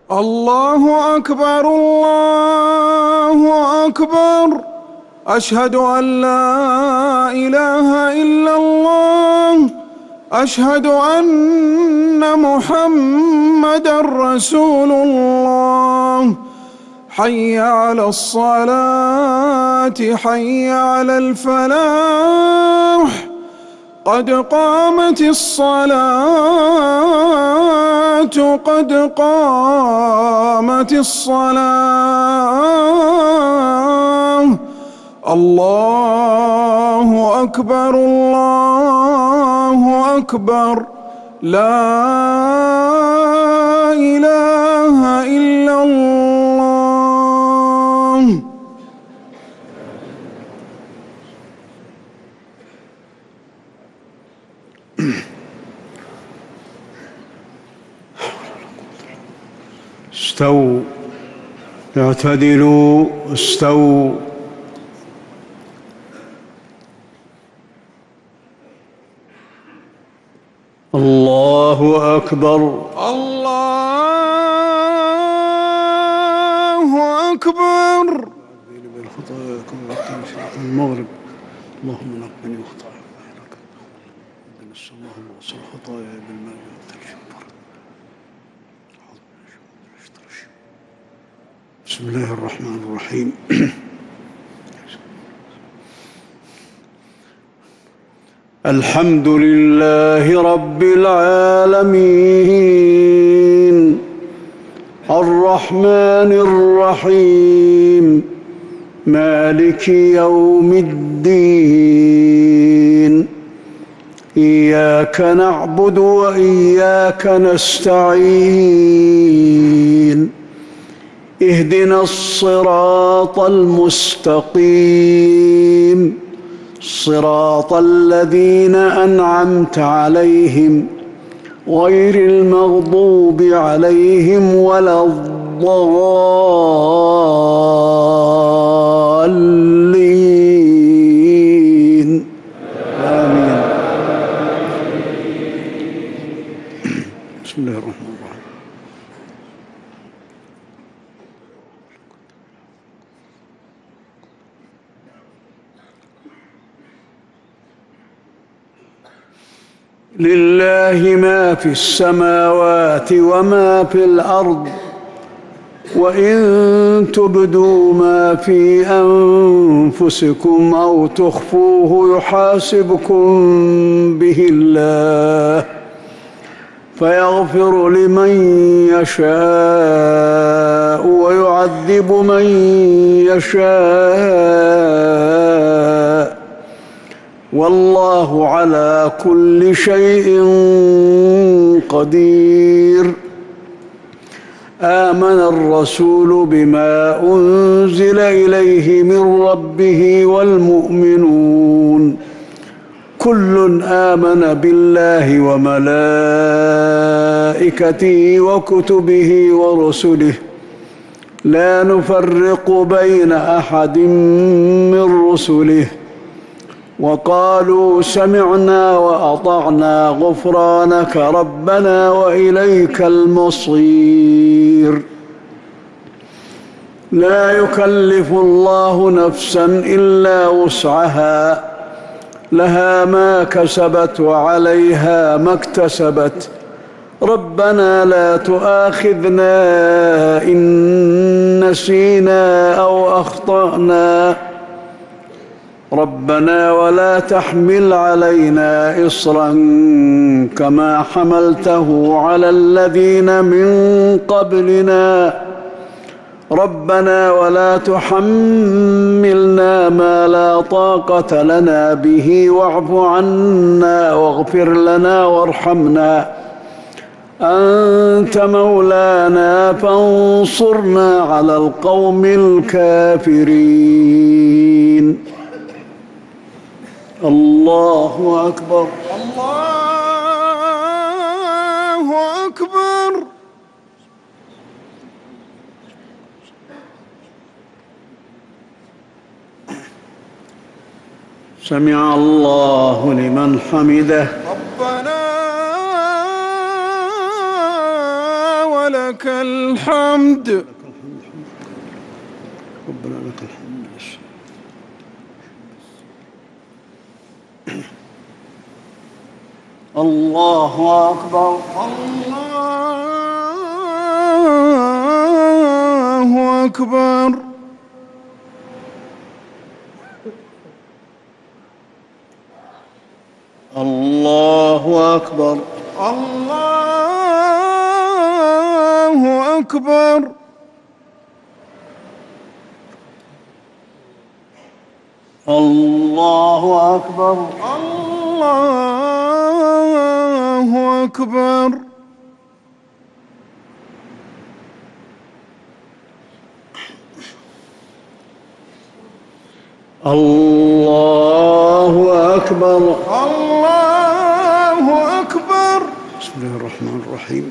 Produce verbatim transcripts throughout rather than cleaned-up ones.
الله أكبر الله أكبر. أشهد أن لا إله إلا الله. أشهد أن محمدًا رسول الله. حي على الصلاة حي على الفلاح. قد قامت الصلاة قد قامت الصلاة. الله أكبر الله أكبر. لا إله إلا الله. استووا اعتدلوا استووا. الله أكبر الله أكبر. المغرب اللهم نقني خطاياي غيرك اللهم وصل خطاياي بالماء والثلج والبرد. بسم الله الرحمن الرحيم. الحمد لله رب العالمين الرحمن الرحيم مالك يوم الدين. إياك نعبد وإياك نستعين. اهدنا الصراط المستقيم صراط الذين أنعمت عليهم غير المغضوب عليهم ولا الضالين. آمين. بسم الله الرحمن الرحيم. لله ما في السماوات وما في الأرض وإن تبدوا ما في أنفسكم أو تخفوه يحاسبكم به الله فيغفر لمن يشاء ويعذب من يشاء والله على كل شيء قدير. آمن الرسول بما أنزل إليه من ربه والمؤمنون كل آمن بالله وملائكته وكتبه ورسله لا نفرق بين أحد من رسله وقالوا سمعنا وأطعنا غفرانك ربنا وإليك المصير. لا يكلف الله نفسا إلا وسعها لها ما كسبت وعليها ما اكتسبت ربنا لا تؤاخذنا إن نسينا أو أخطأنا ربنا ولا تحمل علينا إصرا كما حملته على الذين من قبلنا ربنا ولا تحملنا ما لا طاقة لنا به واعف عنا واغفر لنا وارحمنا أنت مولانا فانصرنا على القوم الكافرين. الله أكبر الله أكبر. سمع الله لمن حمده. ربنا ولك ولك الحمد. ربنا لك الحمد. الله أكبر. الله أكبر. الله أكبر. الله أكبر. الله أكبر. الله أكبر. الله أكبر. الله أكبر. بسم الله الرحمن الرحيم.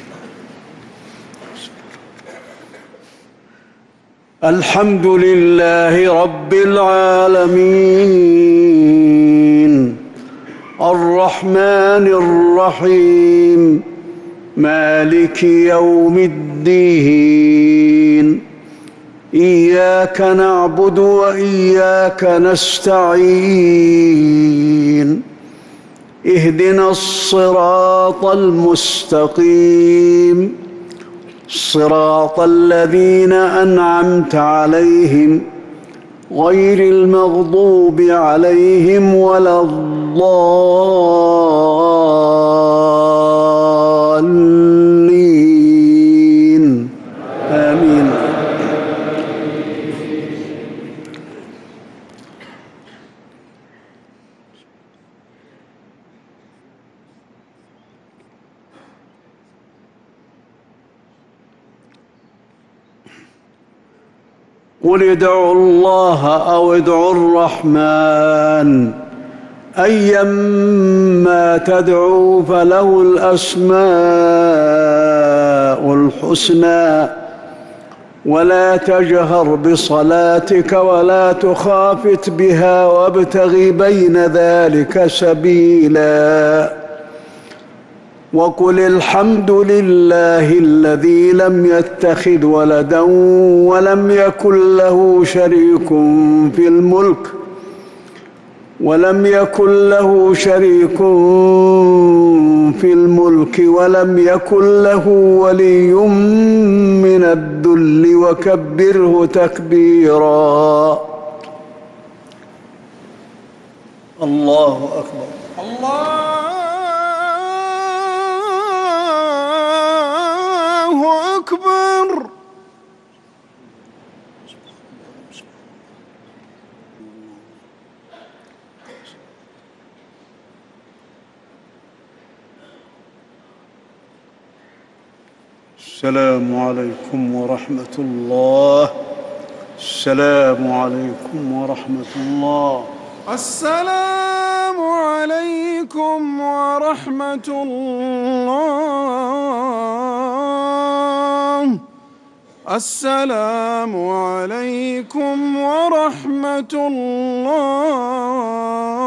الحمد لله رب العالمين الرحمن الرحيم مالك يوم الدين إياك نعبد وإياك نستعين اهدنا الصراط المستقيم صراط الذين أنعمت عليهم غير المغضوب عليهم ولا الضالين آمين. قل ادعوا الله أو ادعوا الرحمن أيما تدعوا فله الأسماء الحسنى ولا تجهر بصلاتك ولا تخافت بها وابتغ بين ذلك سبيلا وقل الحمد لله الذي لم يتخذ ولدا ولم يكن له شريك في الملك ولم يكن له شريك في الملك ولم يكن له ولي من الذل وكبره تكبيرا. الله أكبر. الله أكبر. السلام عليكم ورحمة الله. السلام عليكم ورحمة الله. السلام عليكم ورحمة الله. السلام عليكم ورحمة الله.